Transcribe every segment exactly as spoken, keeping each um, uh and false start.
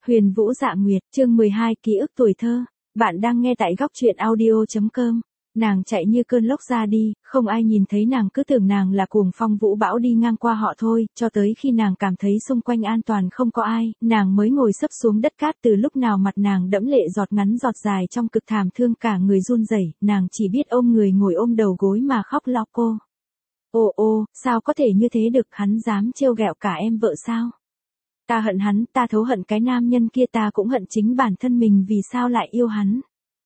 Huyền Vũ Dạ Nguyệt, chương mười hai, ký ức tuổi thơ. Bạn đang nghe tại góc truyện audio chấm com. Nàng chạy như cơn lốc ra đi, không ai nhìn thấy nàng, cứ tưởng nàng là cuồng phong vũ bão đi ngang qua họ thôi, cho tới khi nàng cảm thấy xung quanh an toàn không có ai, nàng mới ngồi xấp xuống đất cát. Từ lúc nào mặt nàng đẫm lệ giọt ngắn giọt dài trong cực thảm thương, cả người run rẩy, nàng chỉ biết ôm người ngồi ôm đầu gối mà khóc lóc cô. Ô ô, sao có thể như thế được, hắn dám trêu ghẹo cả em vợ sao? Ta hận hắn, ta thấu hận cái nam nhân kia, ta cũng hận chính bản thân mình vì sao lại yêu hắn.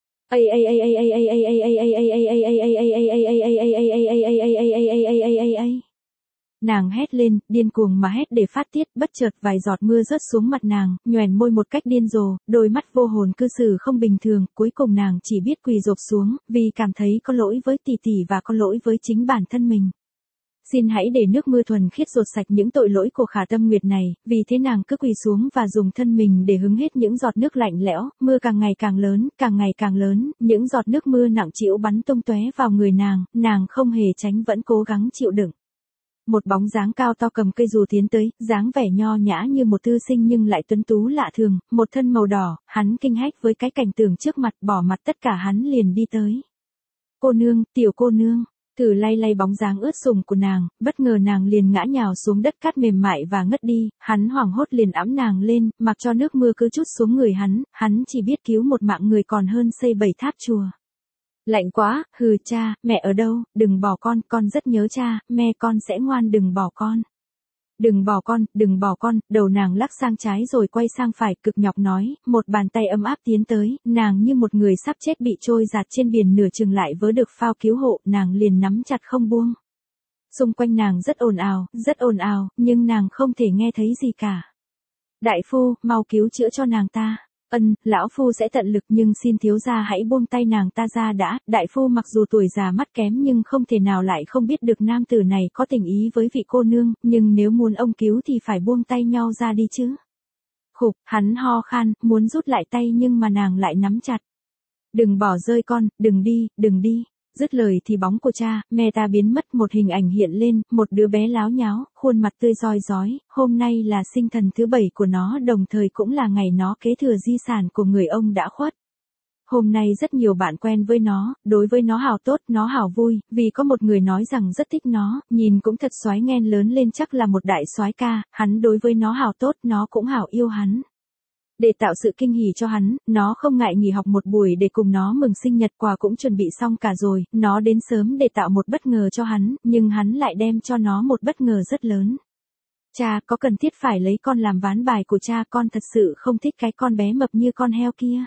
Nàng hét lên, điên cuồng mà hét để phát tiết, bất chợt vài giọt mưa rớt xuống mặt nàng, nhoẻn môi một cách điên rồ, đôi mắt vô hồn cư xử không bình thường, cuối cùng nàng chỉ biết quỳ rụp xuống, vì cảm thấy có lỗi với tỷ tỷ và có lỗi với chính bản thân mình. Xin hãy để nước mưa thuần khiết dột sạch những tội lỗi của Khả Tâm Nguyệt này, vì thế nàng cứ quỳ xuống và dùng thân mình để hứng hết những giọt nước lạnh lẽo. Mưa càng ngày càng lớn, càng ngày càng lớn, những giọt nước mưa nặng trĩu bắn tung tóe vào người nàng, nàng không hề tránh vẫn cố gắng chịu đựng. Một bóng dáng cao to cầm cây dù tiến tới, dáng vẻ nho nhã như một thư sinh nhưng lại tuấn tú lạ thường, một thân màu đỏ, hắn kinh hách với cái cảnh tượng trước mặt, bỏ mặt tất cả hắn liền đi tới. Cô nương, tiểu cô nương. Thử lay lay bóng dáng ướt sũng của nàng, bất ngờ nàng liền ngã nhào xuống đất cát mềm mại và ngất đi, hắn hoảng hốt liền ẵm nàng lên, mặc cho nước mưa cứ trút xuống người hắn, hắn chỉ biết cứu một mạng người còn hơn xây bảy tháp chùa. Lạnh quá, hừ, cha, mẹ ở đâu, đừng bỏ con, con rất nhớ cha, mẹ con sẽ ngoan, đừng bỏ con. Đừng bỏ con, đừng bỏ con, đầu nàng lắc sang trái rồi quay sang phải, cực nhọc nói, một bàn tay ấm áp tiến tới, nàng như một người sắp chết bị trôi giạt trên biển, nửa chừng lại vớ được phao cứu hộ, nàng liền nắm chặt không buông. Xung quanh nàng rất ồn ào, rất ồn ào, nhưng nàng không thể nghe thấy gì cả. Đại phu, mau cứu chữa cho nàng ta. Ân, lão phu sẽ tận lực, nhưng xin thiếu gia hãy buông tay nàng ta ra đã. Đại phu mặc dù tuổi già mắt kém nhưng không thể nào lại không biết được nam tử này có tình ý với vị cô nương, nhưng nếu muốn ông cứu thì phải buông tay nhau ra đi chứ. Khục, hắn ho khan, muốn rút lại tay nhưng mà nàng lại nắm chặt. Đừng bỏ rơi con, đừng đi, đừng đi. Dứt lời thì bóng của cha, mẹ ta biến mất, một hình ảnh hiện lên, một đứa bé láo nháo, khuôn mặt tươi rói rói, hôm nay là sinh thần thứ bảy của nó, đồng thời cũng là ngày nó kế thừa di sản của người ông đã khuất. Hôm nay rất nhiều bạn quen với nó, đối với nó hào tốt, nó hào vui, vì có một người nói rằng rất thích nó, nhìn cũng thật soái nghênh, lớn lên chắc là một đại soái ca, hắn đối với nó hào tốt, nó cũng hào yêu hắn. Để tạo sự kinh hỉ cho hắn, nó không ngại nghỉ học một buổi để cùng nó mừng sinh nhật, quà cũng chuẩn bị xong cả rồi, nó đến sớm để tạo một bất ngờ cho hắn, nhưng hắn lại đem cho nó một bất ngờ rất lớn. Cha, có cần thiết phải lấy con làm ván bài của cha, con thật sự không thích cái con bé mập như con heo kia.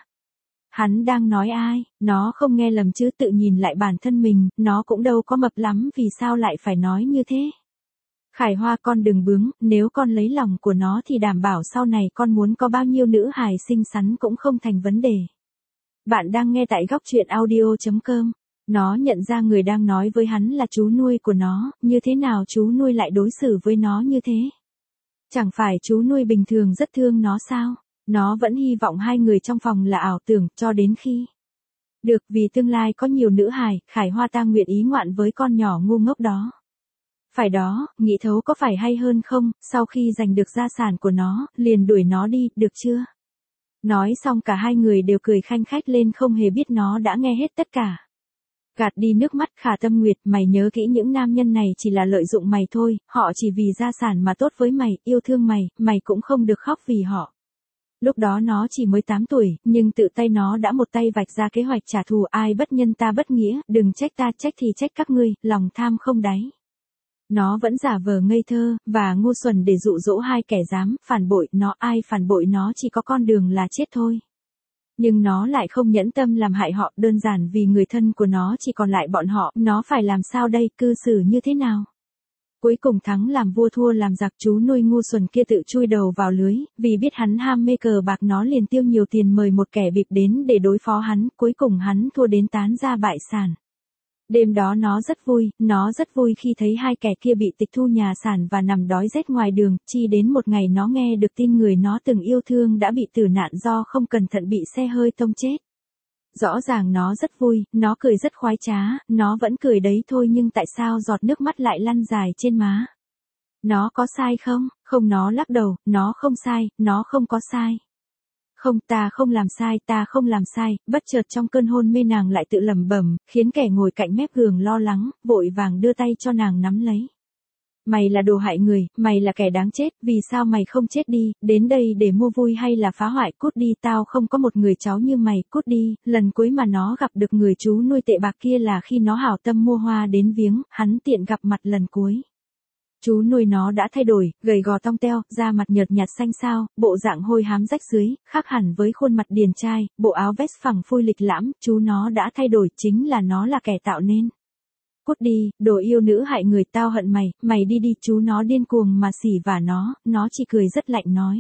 Hắn đang nói ai, nó không nghe lầm chứ, tự nhìn lại bản thân mình, nó cũng đâu có mập lắm, vì sao lại phải nói như thế. Khải Hoa, con đừng bướng, nếu con lấy lòng của nó thì đảm bảo sau này con muốn có bao nhiêu nữ hài xinh xắn cũng không thành vấn đề. Bạn đang nghe tại góc truyện audio chấm com. Nó nhận ra người đang nói với hắn là chú nuôi của nó, như thế nào chú nuôi lại đối xử với nó như thế? Chẳng phải chú nuôi bình thường rất thương nó sao? Nó vẫn hy vọng hai người trong phòng là ảo tưởng, cho đến khi... Được, vì tương lai có nhiều nữ hài, Khải Hoa ta nguyện ý ngoạn với con nhỏ ngu ngốc đó. Phải đó, nghĩ thấu có phải hay hơn không, sau khi giành được gia sản của nó, liền đuổi nó đi, được chưa? Nói xong cả hai người đều cười khanh khách lên, không hề biết nó đã nghe hết tất cả. Gạt đi nước mắt, Khả Tâm Nguyệt, mày nhớ kỹ, những nam nhân này chỉ là lợi dụng mày thôi, họ chỉ vì gia sản mà tốt với mày, yêu thương mày, mày cũng không được khóc vì họ. Lúc đó nó chỉ mới tám tuổi, nhưng tự tay nó đã một tay vạch ra kế hoạch trả thù, ai bất nhân ta bất nghĩa, đừng trách ta, trách thì trách các ngươi, lòng tham không đáy. Nó vẫn giả vờ ngây thơ, và ngu xuẩn để dụ dỗ hai kẻ dám phản bội nó, ai phản bội nó chỉ có con đường là chết thôi. Nhưng nó lại không nhẫn tâm làm hại họ, đơn giản vì người thân của nó chỉ còn lại bọn họ, nó phải làm sao đây, cư xử như thế nào? Cuối cùng thắng làm vua thua làm giặc, chú nuôi ngu xuẩn kia tự chui đầu vào lưới, vì biết hắn ham mê cờ bạc nó liền tiêu nhiều tiền mời một kẻ bịp đến để đối phó hắn, cuối cùng hắn thua đến tán gia bại sản. Đêm đó nó rất vui, nó rất vui khi thấy hai kẻ kia bị tịch thu nhà sản và nằm đói rét ngoài đường, chi đến một ngày nó nghe được tin người nó từng yêu thương đã bị tử nạn do không cẩn thận bị xe hơi tông chết. Rõ ràng nó rất vui, nó cười rất khoái trá, nó vẫn cười đấy thôi, nhưng tại sao giọt nước mắt lại lăn dài trên má? Nó có sai không? Không, nó lắc đầu, nó không sai, nó không có sai. Không, ta không làm sai, ta không làm sai, bất chợt trong cơn hôn mê nàng lại tự lẩm bẩm, khiến kẻ ngồi cạnh mép giường lo lắng, vội vàng đưa tay cho nàng nắm lấy. Mày là đồ hại người, mày là kẻ đáng chết, vì sao mày không chết đi, đến đây để mua vui hay là phá hoại, cút đi, tao không có một người cháu như mày, cút đi. Lần cuối mà nó gặp được người chú nuôi tệ bạc kia là khi nó hảo tâm mua hoa đến viếng, hắn tiện gặp mặt lần cuối. Chú nuôi nó đã thay đổi, gầy gò tong teo, da mặt nhợt nhạt xanh xao, bộ dạng hôi hám rách rưới, khác hẳn với khuôn mặt điển trai, bộ áo vest phẳng phui lịch lãm, chú nó đã thay đổi, chính là nó là kẻ tạo nên. Cút đi, đồ yêu nữ hại người, tao hận mày, mày đi đi, chú nó điên cuồng mà xỉ vả nó, nó chỉ cười rất lạnh nói.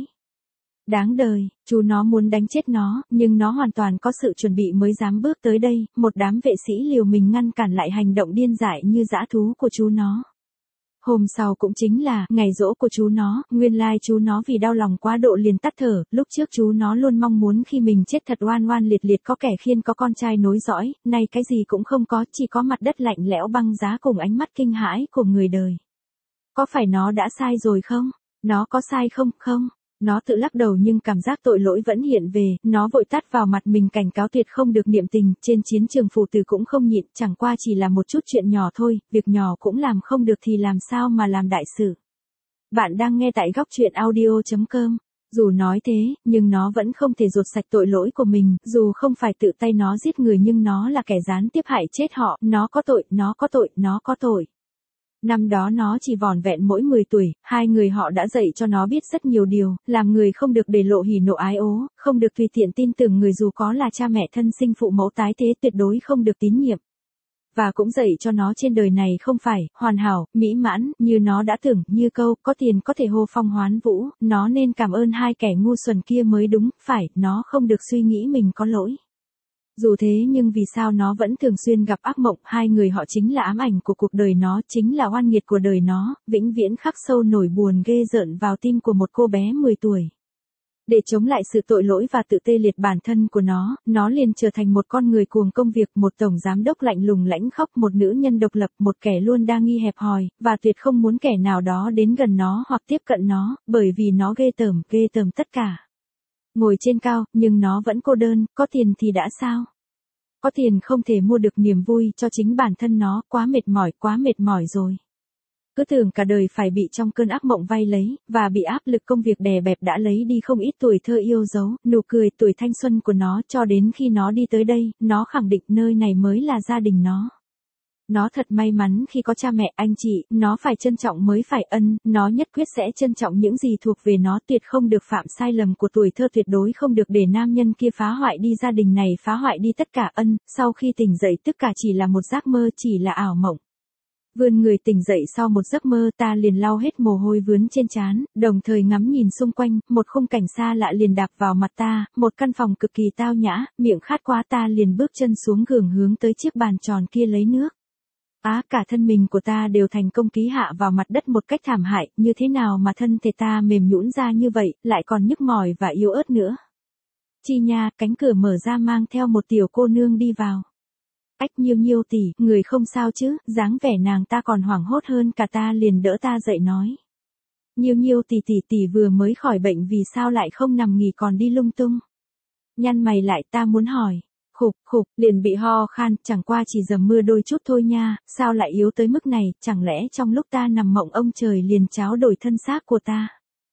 Đáng đời, chú nó muốn đánh chết nó, nhưng nó hoàn toàn có sự chuẩn bị mới dám bước tới đây, một đám vệ sĩ liều mình ngăn cản lại hành động điên dại như dã thú của chú nó. Hôm sau cũng chính là ngày giỗ của chú nó, nguyên lai chú nó vì đau lòng quá độ liền tắt thở, lúc trước chú nó luôn mong muốn khi mình chết thật oan oan liệt liệt có kẻ khiên có con trai nối dõi, nay cái gì cũng không có, chỉ có mặt đất lạnh lẽo băng giá cùng ánh mắt kinh hãi của người đời. Có phải nó đã sai rồi không? Nó có sai không? Không. Nó tự lắc đầu nhưng cảm giác tội lỗi vẫn hiện về, nó vội tát vào mặt mình cảnh cáo tuyệt không được niệm tình, trên chiến trường phụ tử cũng không nhịn, chẳng qua chỉ là một chút chuyện nhỏ thôi, việc nhỏ cũng làm không được thì làm sao mà làm đại sự. Bạn đang nghe tại góc truyện audio chấm com. Dù nói thế, nhưng nó vẫn không thể dột sạch tội lỗi của mình, dù không phải tự tay nó giết người nhưng nó là kẻ gián tiếp hại chết họ, nó có tội, nó có tội, nó có tội. Năm đó nó chỉ vỏn vẹn mỗi mười tuổi, hai người họ đã dạy cho nó biết rất nhiều điều, làm người không được để lộ hỉ nộ ái ố, không được tùy tiện tin tưởng người dù có là cha mẹ thân sinh phụ mẫu tái thế, tuyệt đối không được tín nhiệm. Và cũng dạy cho nó trên đời này không phải hoàn hảo, mỹ mãn, như nó đã tưởng, như câu, có tiền có thể hô phong hoán vũ, nó nên cảm ơn hai kẻ ngu xuẩn kia mới đúng, phải, nó không được suy nghĩ mình có lỗi. Dù thế nhưng vì sao nó vẫn thường xuyên gặp ác mộng, hai người họ chính là ám ảnh của cuộc đời nó, chính là oan nghiệt của đời nó, vĩnh viễn khắc sâu nỗi buồn ghê rợn vào tim của một cô bé mười tuổi. Để chống lại sự tội lỗi và tự tê liệt bản thân của nó, nó liền trở thành một con người cuồng công việc, một tổng giám đốc lạnh lùng lãnh khốc, một nữ nhân độc lập, một kẻ luôn đa nghi hẹp hòi, và tuyệt không muốn kẻ nào đó đến gần nó hoặc tiếp cận nó, bởi vì nó ghê tởm, ghê tởm tất cả. Ngồi trên cao, nhưng nó vẫn cô đơn, có tiền thì đã sao? Có tiền không thể mua được niềm vui cho chính bản thân nó, quá mệt mỏi, quá mệt mỏi rồi. Cứ tưởng cả đời phải bị trong cơn ác mộng vay lấy, và bị áp lực công việc đè bẹp đã lấy đi không ít tuổi thơ yêu dấu, nụ cười, tuổi thanh xuân của nó, cho đến khi nó đi tới đây, nó khẳng định nơi này mới là gia đình nó. Nó thật may mắn khi có cha mẹ, anh chị, nó phải trân trọng mới phải ân, nó nhất quyết sẽ trân trọng những gì thuộc về nó, tuyệt không được phạm sai lầm của tuổi thơ, tuyệt đối không được để nam nhân kia phá hoại đi gia đình này, phá hoại đi tất cả ân, sau khi tỉnh dậy tất cả chỉ là một giấc mơ, chỉ là ảo mộng. Vươn người tỉnh dậy sau một giấc mơ, ta liền lau hết mồ hôi vướn trên trán, đồng thời ngắm nhìn xung quanh, một khung cảnh xa lạ liền đạp vào mặt ta, một căn phòng cực kỳ tao nhã, miệng khát quá ta liền bước chân xuống gường hướng tới chiếc bàn tròn kia lấy nước. Á, à, cả thân mình của ta đều thành công ký hạ vào mặt đất một cách thảm hại, như thế nào mà thân thể ta mềm nhũn ra như vậy, lại còn nhức mỏi và yếu ớt nữa. Chi nha, cánh cửa mở ra mang theo một tiểu cô nương đi vào. Ách, Nhiêu Nhiêu tỷ, người không sao chứ? Dáng vẻ nàng ta còn hoảng hốt hơn cả ta, liền đỡ ta dậy nói. Nhiêu Nhiêu tỷ tỷ tỷ vừa mới khỏi bệnh, vì sao lại không nằm nghỉ còn đi lung tung? Nhăn mày lại, ta muốn hỏi. Khục, khục, liền bị ho khan, chẳng qua chỉ dầm mưa đôi chút thôi nha, sao lại yếu tới mức này, chẳng lẽ trong lúc ta nằm mộng ông trời liền tráo đổi thân xác của ta?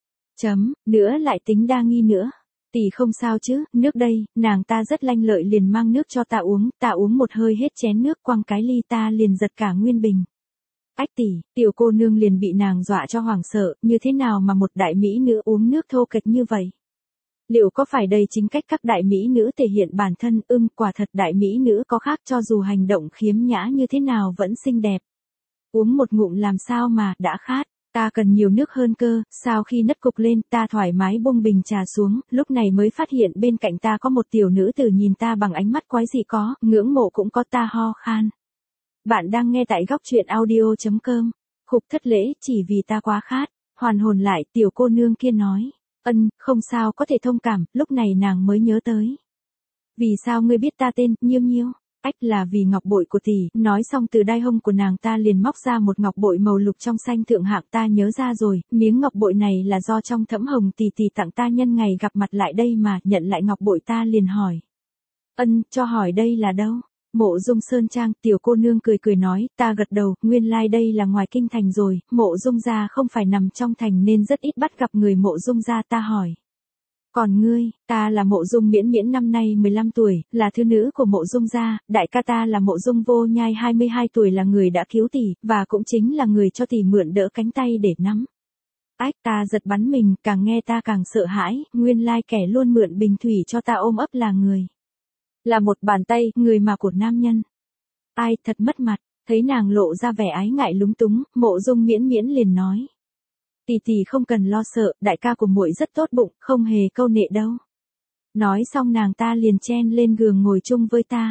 Chấm, nữa lại tính đa nghi nữa. Tỷ không sao chứ, nước đây, nàng ta rất lanh lợi liền mang nước cho ta uống, ta uống một hơi hết chén nước, quăng cái ly ta liền giật cả nguyên bình. Ách tỷ, tiểu cô nương liền bị nàng dọa cho hoảng sợ, như thế nào mà một đại mỹ nữ uống nước thô kệch như vậy? Liệu có phải đây chính cách các đại mỹ nữ thể hiện bản thân? Ưm, quả thật đại mỹ nữ có khác, cho dù hành động khiếm nhã như thế nào vẫn xinh đẹp. Uống một ngụm làm sao mà, đã khát, ta cần nhiều nước hơn cơ, sau khi nấc cục lên, ta thoải mái buông bình trà xuống, lúc này mới phát hiện bên cạnh ta có một tiểu nữ tử nhìn ta bằng ánh mắt quái dị, có, ngưỡng mộ cũng có, ta ho khan. Bạn đang nghe tại góc truyện audio chấm com. Khục, thất lễ, chỉ vì ta quá khát. Hoàn hồn lại, tiểu cô nương kia nói. Ân, không sao, có thể thông cảm, lúc này nàng mới nhớ tới. Vì sao ngươi biết ta tên, Nhiêu Nhiêu? Ách là vì ngọc bội của tỷ, nói xong từ đai hông của nàng ta liền móc ra một ngọc bội màu lục trong xanh thượng hạng, ta nhớ ra rồi, miếng ngọc bội này là do trong Thẫm Hồng tỷ tỷ tặng ta nhân ngày gặp mặt lại đây mà, nhận lại ngọc bội ta liền hỏi. Ân, cho hỏi đây là đâu? Mộ Dung Sơn Trang, tiểu cô nương cười cười nói, ta gật đầu, nguyên lai like đây là ngoài kinh thành rồi, Mộ Dung gia không phải nằm trong thành nên rất ít bắt gặp người Mộ Dung gia, ta hỏi. Còn ngươi, ta là Mộ Dung Miễn Miễn, năm nay mười lăm tuổi, là thứ nữ của Mộ Dung gia, đại ca ta là Mộ Dung Vô Nhai hai mươi hai tuổi, là người đã cứu tỷ, và cũng chính là người cho tỷ mượn đỡ cánh tay để nắm. Ách, ta giật bắn mình, càng nghe ta càng sợ hãi, nguyên lai kẻ luôn mượn bình thủy cho ta ôm ấp là người. Là một bàn tay, người mà của nam nhân. Ai, thật mất mặt, thấy nàng lộ ra vẻ ái ngại lúng túng, Mộ Dung Miễn Miễn liền nói. Tỷ tỷ không cần lo sợ, đại ca của muội rất tốt bụng, không hề câu nệ đâu. Nói xong nàng ta liền chen lên giường ngồi chung với ta.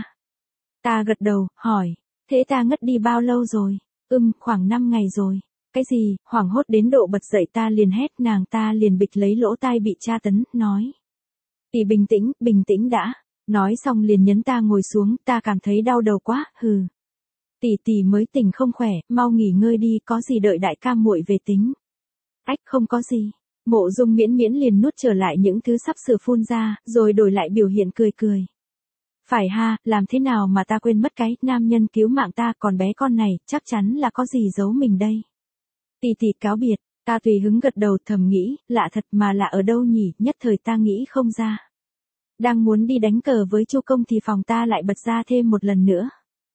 Ta gật đầu, hỏi, thế ta ngất đi bao lâu rồi? Ừm, khoảng năm ngày rồi. Cái gì? Hoảng hốt đến độ bật dậy, ta liền hét, nàng ta liền bịch lấy lỗ tai bị tra tấn, nói. Tỷ bình tĩnh, bình tĩnh đã. Nói xong liền nhấn ta ngồi xuống, ta cảm thấy đau đầu quá, hừ. Tỷ tỷ mới tỉnh không khỏe, mau nghỉ ngơi đi, có gì đợi đại ca muội về tính. Ách, không có gì. Mộ Dung Miễn Miễn liền nuốt trở lại những thứ sắp sửa phun ra, rồi đổi lại biểu hiện cười cười. Phải ha, làm thế nào mà ta quên mất cái nam nhân cứu mạng ta, còn bé con này, chắc chắn là có gì giấu mình đây. Tỷ tỷ cáo biệt, ta tùy hứng gật đầu, thầm nghĩ, lạ thật mà lạ ở đâu nhỉ, nhất thời ta nghĩ không ra. Đang muốn đi đánh cờ với Chu công thì phòng ta lại bật ra thêm một lần nữa.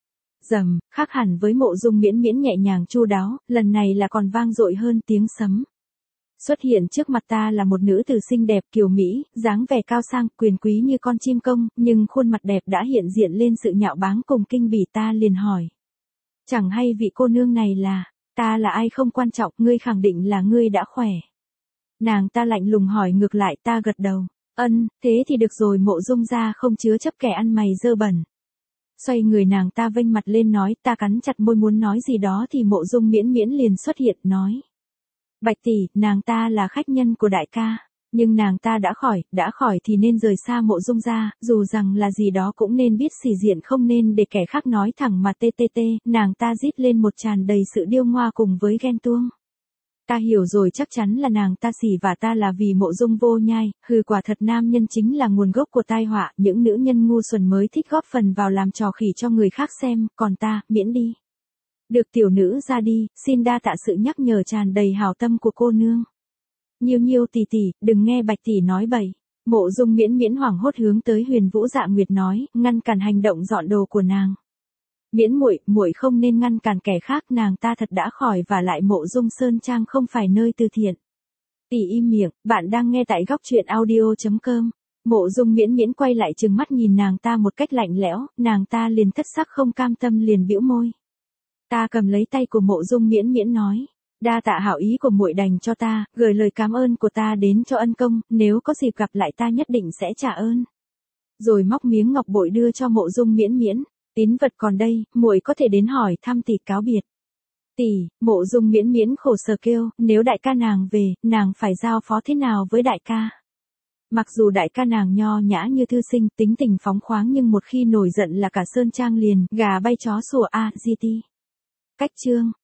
Rầm, khác hẳn với Mộ Dung Miễn Miễn nhẹ nhàng chu đáo, lần này là còn vang dội hơn tiếng sấm. Xuất hiện trước mặt ta là một nữ tử xinh đẹp kiều mỹ, dáng vẻ cao sang, quyền quý như con chim công, nhưng khuôn mặt đẹp đã hiện diện lên sự nhạo báng cùng kinh bỉ, ta liền hỏi. Chẳng hay vị cô nương này là, ta là ai không quan trọng, ngươi khẳng định là ngươi đã khỏe. Nàng ta lạnh lùng hỏi ngược lại, ta gật đầu. Ân, thế thì được rồi, Mộ Dung gia không chứa chấp kẻ ăn mày dơ bẩn. Xoay người nàng ta vênh mặt lên nói, ta cắn chặt môi muốn nói gì đó thì Mộ Dung Miễn Miễn liền xuất hiện, nói. Bạch tỷ, nàng ta là khách nhân của đại ca, nhưng nàng ta đã khỏi, đã khỏi thì nên rời xa Mộ Dung gia, dù rằng là gì đó cũng nên biết sĩ diện, không nên để kẻ khác nói thẳng mà tê tê tê, nàng ta rít lên một tràn đầy sự điêu ngoa cùng với ghen tuông. Ta hiểu rồi, chắc chắn là nàng ta xỉ vả ta là vì Mộ Dung Vô Nhai, hừ, quả thật nam nhân chính là nguồn gốc của tai họa, những nữ nhân ngu xuẩn mới thích góp phần vào làm trò khỉ cho người khác xem, còn ta, miễn đi. Được tiểu nữ ra đi, xin đa tạ sự nhắc nhở tràn đầy hảo tâm của cô nương. Nhiêu nhiêu tỷ tỷ, đừng nghe Bạch tỷ nói bậy. Mộ Dung Miễn Miễn hoảng hốt hướng tới Huyền Vũ Dạ Nguyệt nói, ngăn cản hành động dọn đồ của nàng. Miễn muội, muội không nên ngăn cản kẻ khác, nàng ta thật đã khỏi, và lại Mộ Dung Sơn Trang không phải nơi từ thiện. Tỷ im miệng, bạn đang nghe tại góc truyện audio chấm com. Mộ Dung Miễn Miễn quay lại trừng mắt nhìn nàng ta một cách lạnh lẽo, nàng ta liền thất sắc không cam tâm liền bĩu môi. Ta cầm lấy tay của Mộ Dung Miễn Miễn nói, đa tạ hảo ý của muội dành cho ta, gửi lời cảm ơn của ta đến cho ân công, nếu có dịp gặp lại ta nhất định sẽ trả ơn. Rồi móc miếng ngọc bội đưa cho Mộ Dung Miễn Miễn, tín vật còn đây, muội có thể đến hỏi thăm tỷ cáo biệt. Tỷ, Mộ Dung Miễn Miễn khổ sở kêu, nếu đại ca nàng về, nàng phải giao phó thế nào với đại ca? Mặc dù đại ca nàng nho nhã như thư sinh, tính tình phóng khoáng, nhưng một khi nổi giận là cả sơn trang liền, gà bay chó sủa a, gi ti. Cách chương